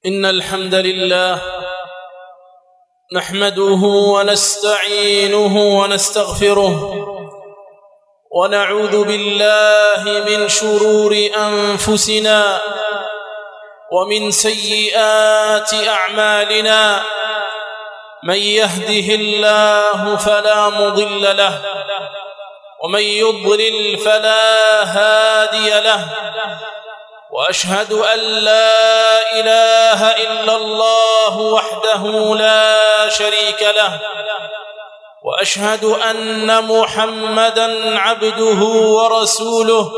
إن الحمد لله نحمده ونستعينه ونستغفره ونعوذ بالله من شرور أنفسنا ومن سيئات أعمالنا. من يهده الله فلا مضل له ومن يضلل فلا هادي له، وأشهد أن لا إله إلا الله وحده لا شريك له، وأشهد أن محمدًا عبده ورسوله.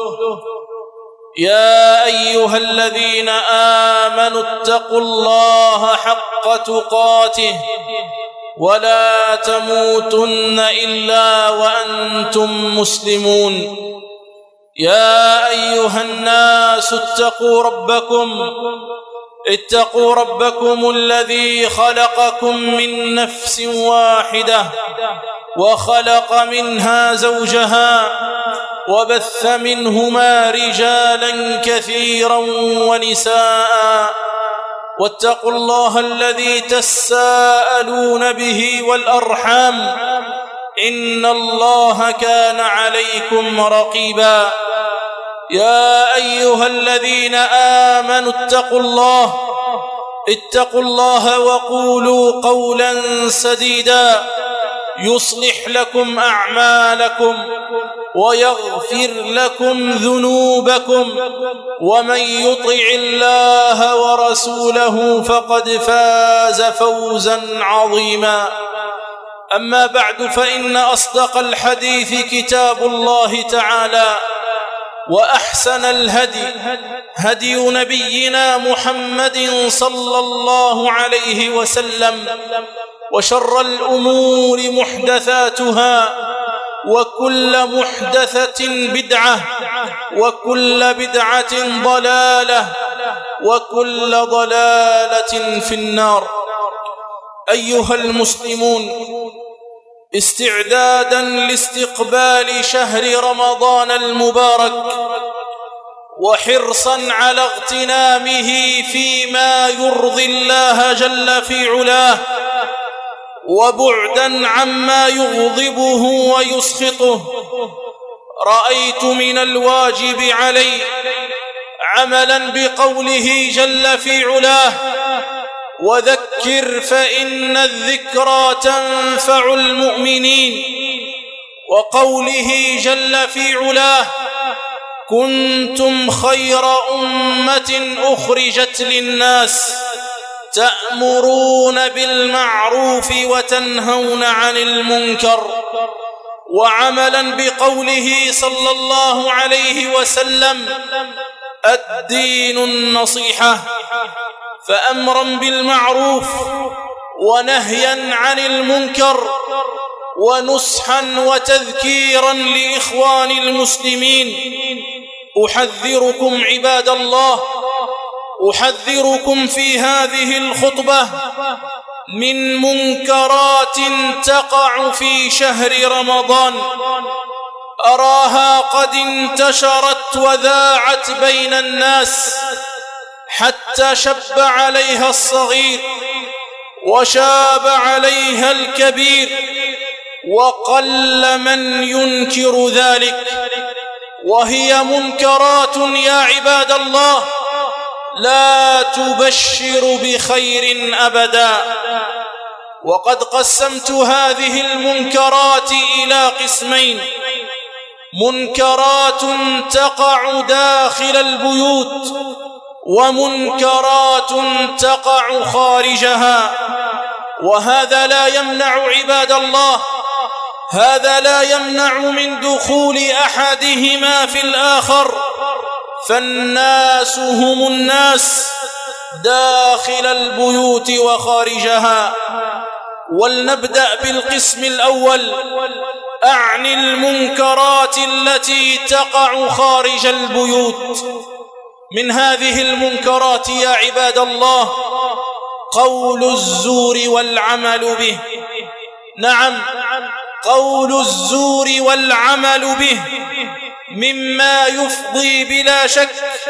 يا أيها الذين آمنوا اتقوا الله حق تقاته ولا تموتن إلا وأنتم مسلمون. يا أيها الناس اتقوا ربكم الذي خلقكم من نفس واحدة وخلق منها زوجها وبث منهما رجالا كثيرا ونساء، واتقوا الله الذي تساءلون به والأرحام إن الله كان عليكم رقيبا. يا أيها الذين آمنوا اتقوا الله وقولوا قولا سديدا يصلح لكم أعمالكم ويغفر لكم ذنوبكم، ومن يطع الله ورسوله فقد فاز فوزا عظيما. أما بعد، فإن أصدق الحديث كتاب الله تعالى، وأحسن الهدي هدي نبينا محمد صلى الله عليه وسلم، وشر الأمور محدثاتها، وكل محدثة بدعة، وكل بدعة ضلالة، وكل ضلالة في النار. أيها المسلمون، استعدادا لاستقبال شهر رمضان المبارك، وحرصا على اغتنامه فيما يرضي الله جل في علاه، وبعدا عما يغضبه ويسخطه، رأيت من الواجب علي عملا بقوله جل في علاه: وذكر فإن الذكرى تنفع المؤمنين، وقوله جل في علاه: كنتم خير أمة أخرجت للناس تأمرون بالمعروف وتنهون عن المنكر، وعملا بقوله صلى الله عليه وسلم: الدين النصيحة. فأمرا بالمعروف ونهيا عن المنكر ونصحا وتذكيرا لإخوان المسلمين. أحذركم عباد الله، أحذركم في هذه الخطبة من منكرات تقع في شهر رمضان، أراها قد انتشرت وذاعت بين الناس حتى شب عليها الصغير وشاب عليها الكبير، وقل من ينكر ذلك. وهي منكرات يا عباد الله لا تبشر بخير أبدا. وقد قسمت هذه المنكرات إلى قسمين: منكرات تقع داخل البيوت، ومنكرات تقع خارجها. وهذا لا يمنع عباد الله، هذا لا يمنع من دخول أحدهما في الآخر، فالناس هم الناس داخل البيوت وخارجها. ولنبدأ بالقسم الأول، أعني المنكرات التي تقع خارج البيوت. من هذه المنكرات يا عباد الله قول الزور والعمل به. نعم، قول الزور والعمل به مما يفضي بلا شك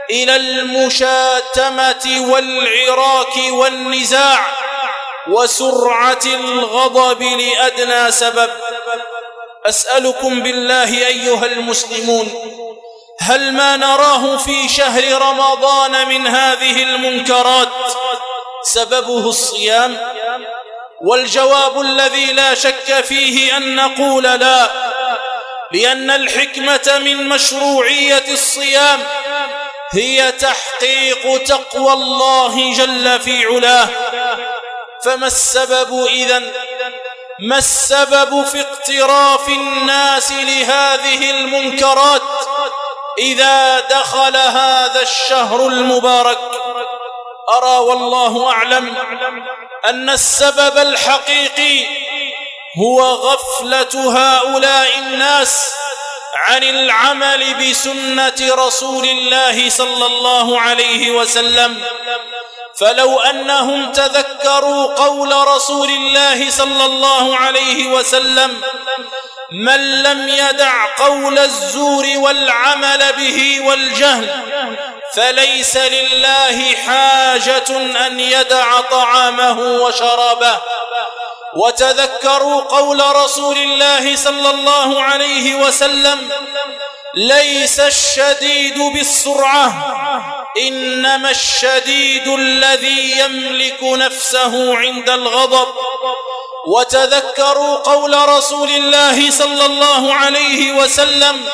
إلى المشاتمة والعراك والنزاع وسرعة الغضب لأدنى سبب. أسألكم بالله أيها المسلمون، هل ما نراه في شهر رمضان من هذه المنكرات سببه الصيام؟ والجواب الذي لا شك فيه أن نقول لا، لأن الحكمة من مشروعية الصيام هي تحقيق تقوى الله جل في علاه. فما السبب إذن؟ ما السبب في اقتراف الناس لهذه المنكرات إذا دخل هذا الشهر المبارك؟ أرى والله أعلم أن السبب الحقيقي هو غفلة هؤلاء الناس عن العمل بسنة رسول الله صلى الله عليه وسلم. فلو أنهم تذكروا قول رسول الله صلى الله عليه وسلم: من لم يدع قول الزور والعمل به والجهل فليس لله حاجة أن يدع طعامه وشرابه. وتذكروا قول رسول الله صلى الله عليه وسلم: ليس الشديد بالسرعة إنما الشديد الذي يملك نفسه عند الغضب. وتذكروا قول رسول الله صلى الله عليه وسلم: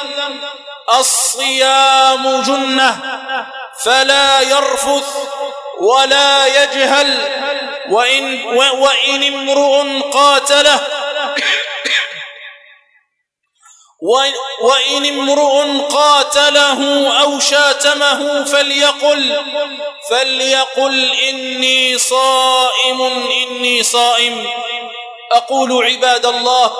الصيام جنة فلا يرفث ولا يجهل وإن امرؤ قاتله أو شاتمه فليقل إني صائم. أقول عباد الله،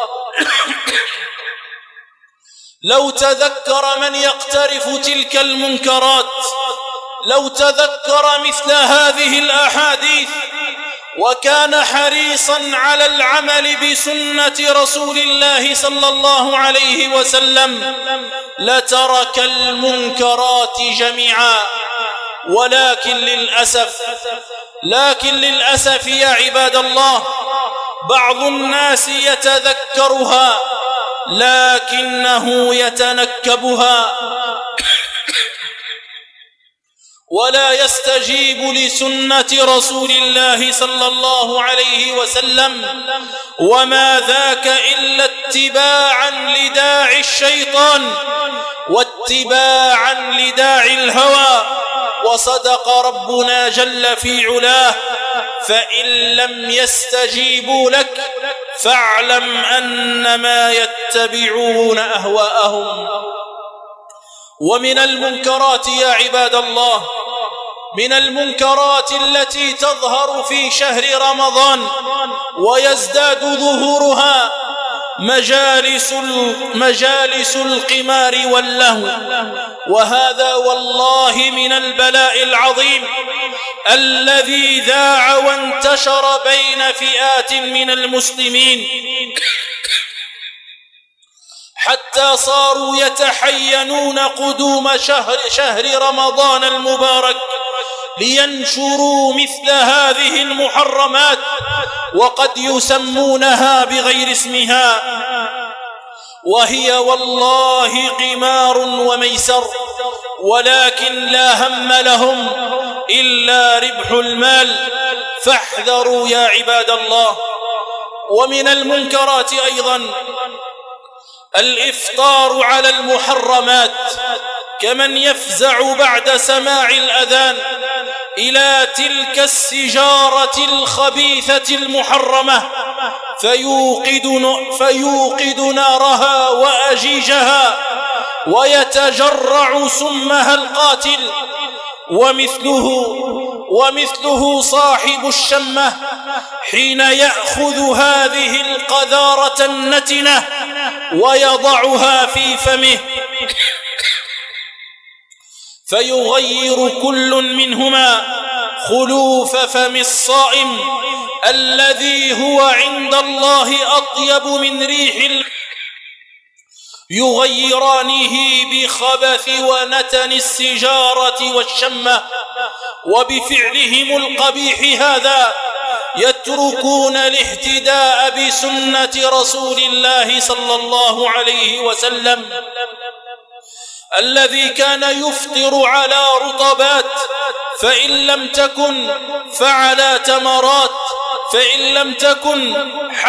لو تذكر من يقترف تلك المنكرات، لو تذكر مثل هذه الأحاديث وكان حريصا على العمل بسنة رسول الله صلى الله عليه وسلم لترك المنكرات جميعا. لكن للأسف يا عباد الله، بعض الناس يتذكرها لكنه يتنكبها ولا يستجيب لسنة رسول الله صلى الله عليه وسلم، وما ذاك إلا اتباعا لداعي الشيطان واتباعا لداعي الهوى. وصدق ربنا جل في علاه: فإن لم يستجيبوا لك فاعلم أنما يتبعون أهواءهم. ومن المنكرات يا عباد الله، من المنكرات التي تظهر في شهر رمضان ويزداد ظهورها مجالس القمار واللهو. وهذا والله من البلاء العظيم الذي ذاع وانتشر بين فئات من المسلمين، حتى صاروا يتحينون قدوم شهر رمضان المبارك لينشروا مثل هذه المحرمات، وقد يسمونها بغير اسمها، وهي والله قمار وميسر، ولكن لا هم لهم إلا ربح المال، فاحذروا يا عباد الله. ومن المنكرات أيضا الإفطار على المحرمات، كمن يفزع بعد سماع الأذان إلى تلك السجارة الخبيثة المحرمة فيوقد نارها وأجيجها ويتجرع سمها القاتل. ومثله صاحب الشمة حين يأخذ هذه القذارة النتنة ويضعها في فمه فيغير كل منهما خلوف فم الصائم الذي هو عند الله أطيب من ريح يغيرانه بخبث ونتن السجارة والشمة، وبفعلهم القبيح هذا يتركون الاهتداء بسنة رسول الله صلى الله عليه وسلم الذي كان يفطر على رطبات، فإن لم تكن فعلى تمرات، فإن لم تكن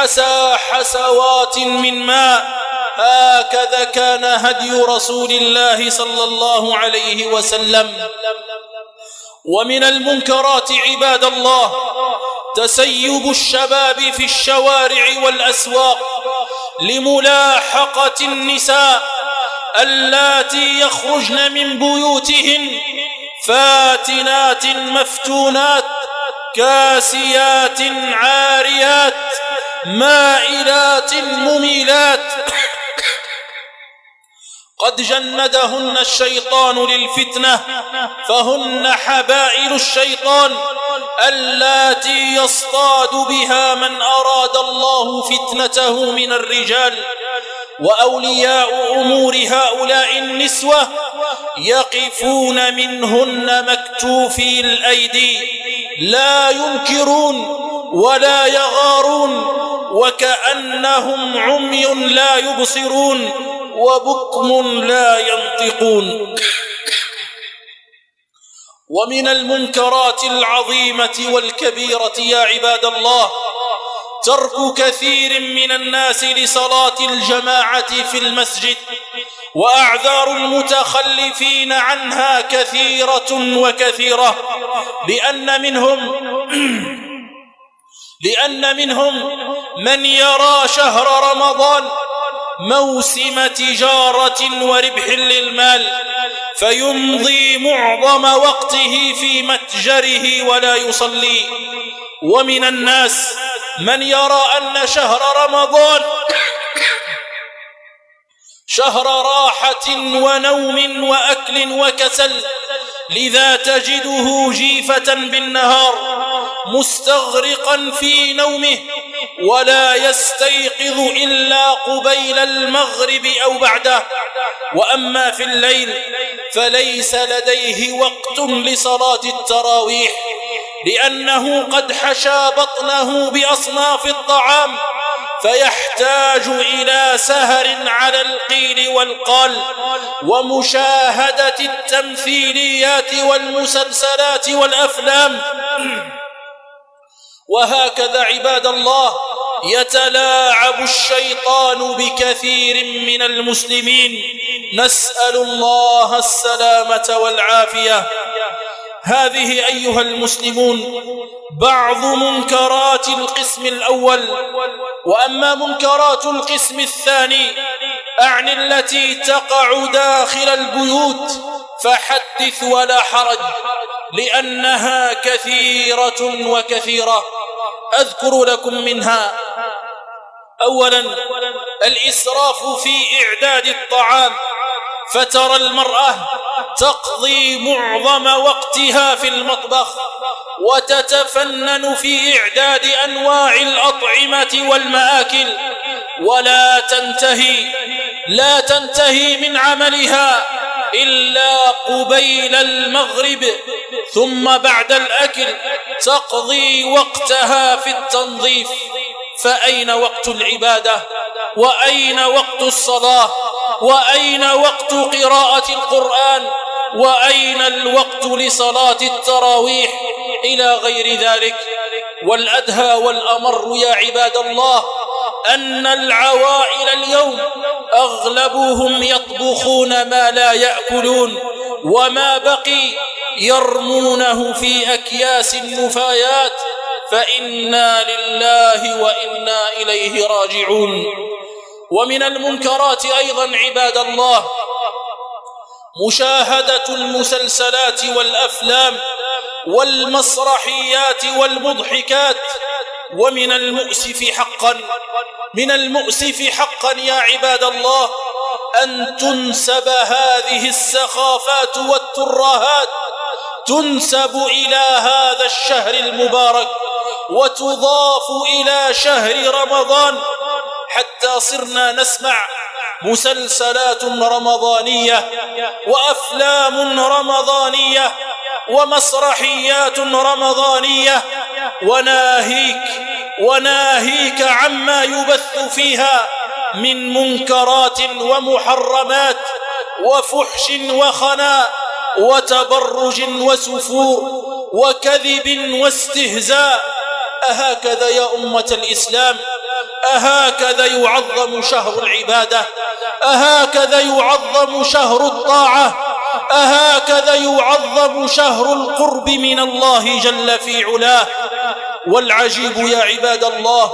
حسوات من ماء. هكذا كان هدي رسول الله صلى الله عليه وسلم. ومن المنكرات عباد الله تسيب الشباب في الشوارع والأسواق لملاحقة النساء اللاتي يخرجن من بيوتهن فاتنات مفتونات كاسيات عاريات مائلات مميلات، قد جندهن الشيطان للفتنة، فهن حبائل الشيطان اللاتي يصطاد بها من أراد الله فتنته من الرجال. وأولياء أمور هؤلاء النسوة يقفون منهن مكتوفي الأيدي، لا ينكرون ولا يغارون، وكأنهم عمي لا يبصرون وبكم لا ينطقون. ومن المنكرات العظيمة والكبيرة يا عباد الله ترك كثير من الناس لصلاة الجماعة في المسجد، وأعذار المتخلفين عنها كثيرة وكثيرة، لأن منهم من يرى شهر رمضان موسم تجارة وربح للمال، فيمضي معظم وقته في متجره ولا يصلي. ومن الناس من يرى أن شهر رمضان شهر راحة ونوم وأكل وكسل، لذا تجده جيفة بالنهار مستغرقا في نومه ولا يستيقظ إلا قبيل المغرب أو بعده. وأما في الليل فليس لديه وقت لصلاة التراويح، لأنه قد حشى بطنه بأصناف الطعام، فيحتاج إلى سهر على القيل والقال ومشاهدة التمثيليات والمسلسلات والأفلام. وهكذا عباد الله يتلاعب الشيطان بكثير من المسلمين، نسأل الله السلامة والعافية. هذه أيها المسلمون بعض منكرات القسم الأول. وأما منكرات القسم الثاني أعني التي تقع داخل البيوت فحدث ولا حرج، لأنها كثيرة وكثيرة. أذكر لكم منها: أولا الإسراف في إعداد الطعام، فترى المرأة تقضي معظم وقتها في المطبخ وتتفنن في إعداد أنواع الأطعمة والمآكل، ولا تنتهي من عملها إلا قبيل المغرب، ثم بعد الأكل تقضي وقتها في التنظيف. فأين وقت العبادة؟ وأين وقت الصلاة؟ وأين وقت قراءة القرآن؟ وأين الوقت لصلاة التراويح؟ إلى غير ذلك. والأدهى والأمر يا عباد الله أن العوائل اليوم أغلبهم يطبخون ما لا يأكلون، وما بقي يرمونه في أكياس النفايات، فإنا لله وإنا إليه راجعون. ومن المنكرات أيضا عباد الله مشاهدة المسلسلات والأفلام والمسرحيات والمضحكات. ومن المؤسف حقا يا عباد الله أن تنسب هذه السخافات والترهات تنسب إلى هذا الشهر المبارك وتضاف إلى شهر رمضان، حتى صرنا نسمع مسلسلات رمضانية وأفلام رمضانية ومسرحيات رمضانية، وناهيك عما يبث فيها من منكرات ومحرمات وفحش وخناء وتبرج وسفور وكذب واستهزاء. أهكذا يا أمة الإسلام؟ أهكذا يعظم شهر العبادة؟ أهكذا يعظم شهر الطاعة؟ أهكذا يعظم شهر القرب من الله جل في علاه؟ والعجيب يا عباد الله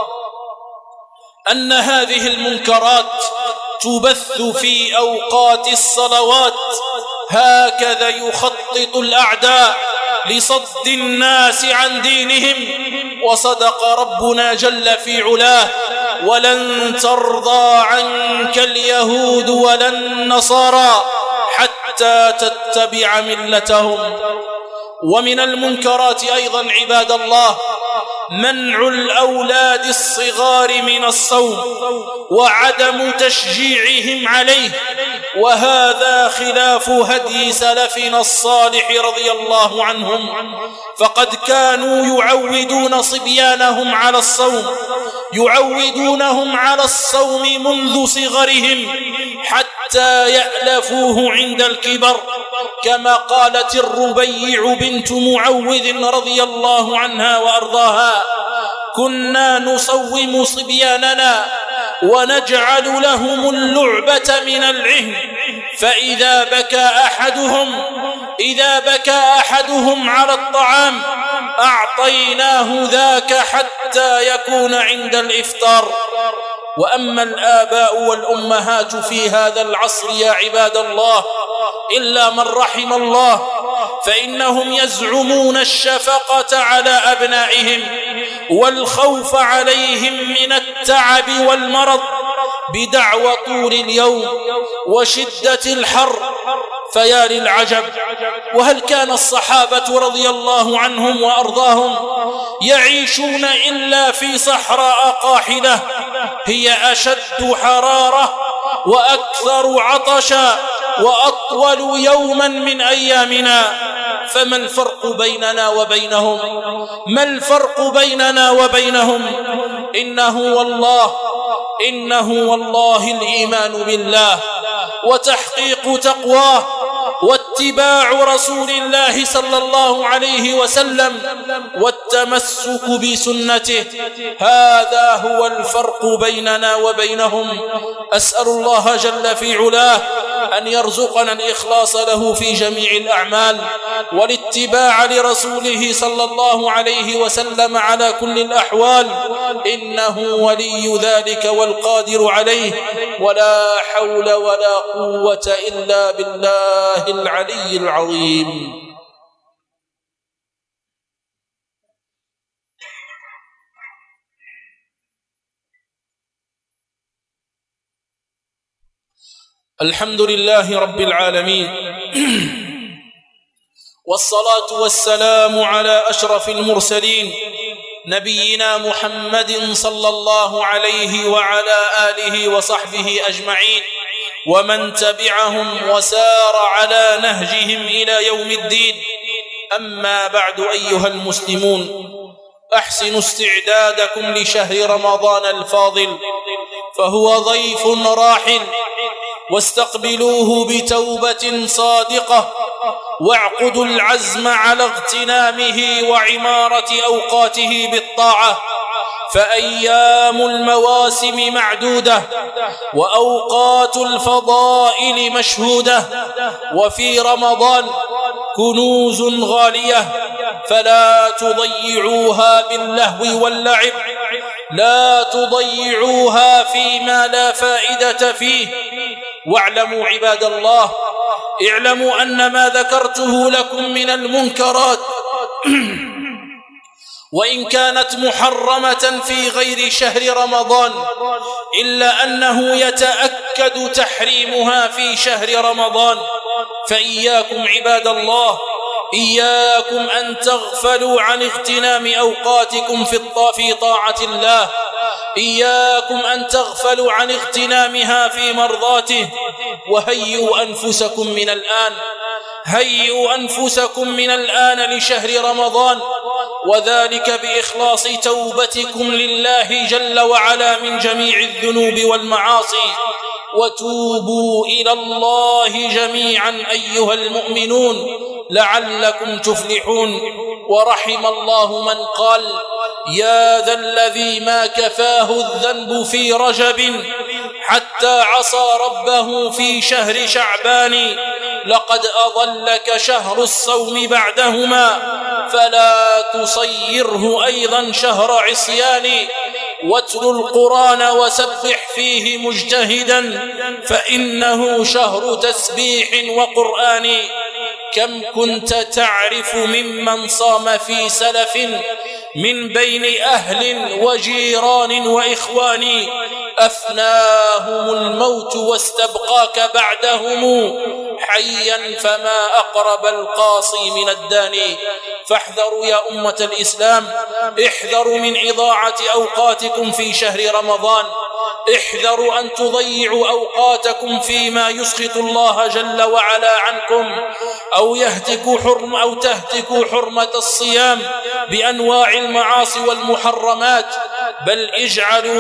أن هذه المنكرات تبث في أوقات الصلوات. هكذا يخطط الأعداء لصد الناس عن دينهم. وصدق ربنا جل في علاه: ولن ترضى عنك اليهود ولا النصارى حتى تتبع ملتهم. ومن المنكرات أيضا عباد الله منع الأولاد الصغار من الصوم وعدم تشجيعهم عليه، وهذا خلاف هدي سلفنا الصالح رضي الله عنهم، فقد كانوا يعودون صبيانهم على الصوم منذ صغرهم حتى يألفوه عند الكبر، كما قالت الربيع بنت معوذ رضي الله عنها وأرضاها: كنا نصوم صبياننا ونجعل لهم اللعبة من العهن، فإذا بكى أحدهم على الطعام أعطيناه ذاك حتى يكون عند الإفطار. وأما الآباء والأمهات في هذا العصر يا عباد الله إلا من رحم الله، فإنهم يزعمون الشفقة على أبنائهم والخوف عليهم من التعب والمرض بدعوى طول اليوم وشدة الحر. فيا للعجب، وهل كان الصحابة رضي الله عنهم وأرضاهم يعيشون إلا في صحراء قاحلة هي أشد حرارة وأكثر عطشا وأطول يوما من أيامنا؟ فما الفرق بيننا وبينهم؟ ما الفرق بيننا وبينهم؟ إنه والله الإيمان بالله وتحقيق تقواه واتباع رسول الله صلى الله عليه وسلم والتمسك بسنته، هذا هو الفرق بيننا وبينهم. أسأل الله جل في علاه أن يرزقنا الإخلاص له في جميع الأعمال والاتباع لرسوله صلى الله عليه وسلم على كل الأحوال، إنه ولي ذلك والقادر عليه، ولا حول ولا قوة إلا بالله العلي العظيم. الحمد لله رب العالمين، والصلاة والسلام على أشرف المرسلين نبينا محمد صلى الله عليه وعلى آله وصحبه أجمعين، ومن تبعهم وسار على نهجهم إلى يوم الدين. أما بعد أيها المسلمون، أحسنوا استعدادكم لشهر رمضان الفاضل، فهو ضيف راحل، واستقبلوه بتوبة صادقة، واعقدوا العزم على اغتنامه وعمارة أوقاته بالطاعة، فأيام المواسم معدودة وأوقات الفضائل مشهودة، وفي رمضان كنوز غالية، فلا تضيعوها باللهو واللعب، لا تضيعوها فيما لا فائدة فيه. واعلموا عباد الله، اعلموا أن ما ذكرته لكم من المنكرات وإن كانت محرمة في غير شهر رمضان، إلا أنه يتأكد تحريمها في شهر رمضان. فإياكم عباد الله، إياكم أن تغفلوا عن اغتنام أوقاتكم في طاعة الله، إياكم أن تغفلوا عن اغتنامها في مرضاته. وهيئوا أنفسكم من الآن لشهر رمضان، وذلك بإخلاص توبتكم لله جل وعلا من جميع الذنوب والمعاصي. وتوبوا إلى الله جميعا أيها المؤمنون لعلكم تفلحون. ورحم الله من قال: يا ذا الذي ما كفاه الذنب في رجب حتى عصى ربه في شهر شعبان، لقد أضلك شهر الصوم بعدهما، فلا تصيره أيضا شهر عصيان. واتل القرآن وسبح فيه مجتهدا، فإنه شهر تسبيح وقرآن. كم كنت تعرف ممن صام في سلف من بين أهل وجيران وإخوان، أفناهم الموت واستبقاك بعدهم حيا، فما أقرب القاصي من الداني. فاحذروا يا أمة الإسلام، احذروا من إضاعة أوقاتكم في شهر رمضان. احذروا أن تضيعوا أوقاتكم فيما يسخط الله جل وعلا عنكم، أو تهتكوا حرمة الصيام بأنواع المعاصي والمحرمات. بل اجعلوا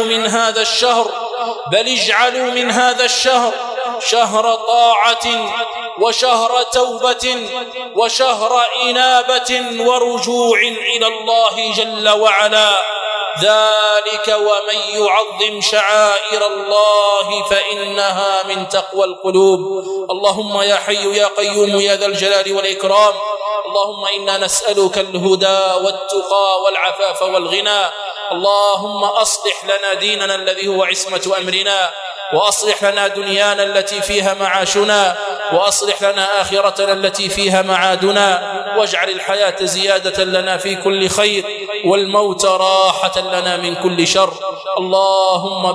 من هذا الشهر شهر طاعة وشهر توبة وشهر إنابة ورجوع إلى الله جل وعلا. ذلك ومن يعظم شعائر الله فإنها من تقوى القلوب. اللهم يا حي يا قيوم يا ذا الجلال والإكرام، اللهم إنا نسألك الهدى والتقى والعفاف والغنى. اللهم أصلح لنا ديننا الذي هو عصمة أمرنا، وأصلح لنا دنيانا التي فيها معاشنا، وأصلح لنا آخرتنا التي فيها معادنا، واجعل الحياة زيادة لنا في كل خير، والموت راحة لنا من كل شر. اللهم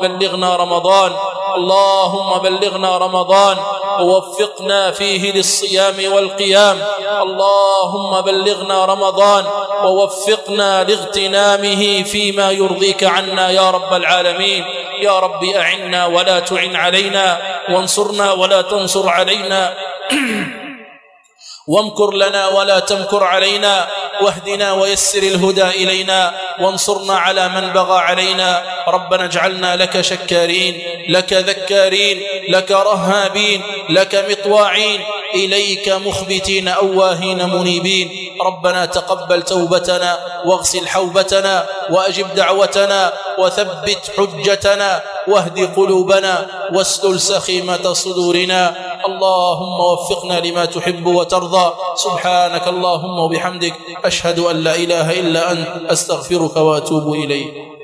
بلغنا رمضان ووفقنا فيه للصيام والقيام. اللهم بلغنا رمضان ووفقنا لاغتنامه فيما يرضيك عنا يا رب العالمين. يا رب أعنا ولا تعن علينا، وانصرنا ولا تنصر علينا، وامكر لنا ولا تمكر علينا، واهدنا ويسر الهدى إلينا، وانصرنا على من بغى علينا. ربنا اجعلنا لك شكارين، لك ذكارين، لك رهابين، لك مطواعين، إليك مخبتين أواهين منيبين. ربنا تقبل توبتنا، واغسل حوبتنا، وأجب دعوتنا، وثبت حجتنا، واهد قلوبنا، واسلل سخيمة صدورنا. اللهم وفقنا لما تحب وترضى. سبحانك اللهم وبحمدك، أشهد أن لا إله إلا أنت، أستغفرك وأتوب إليك.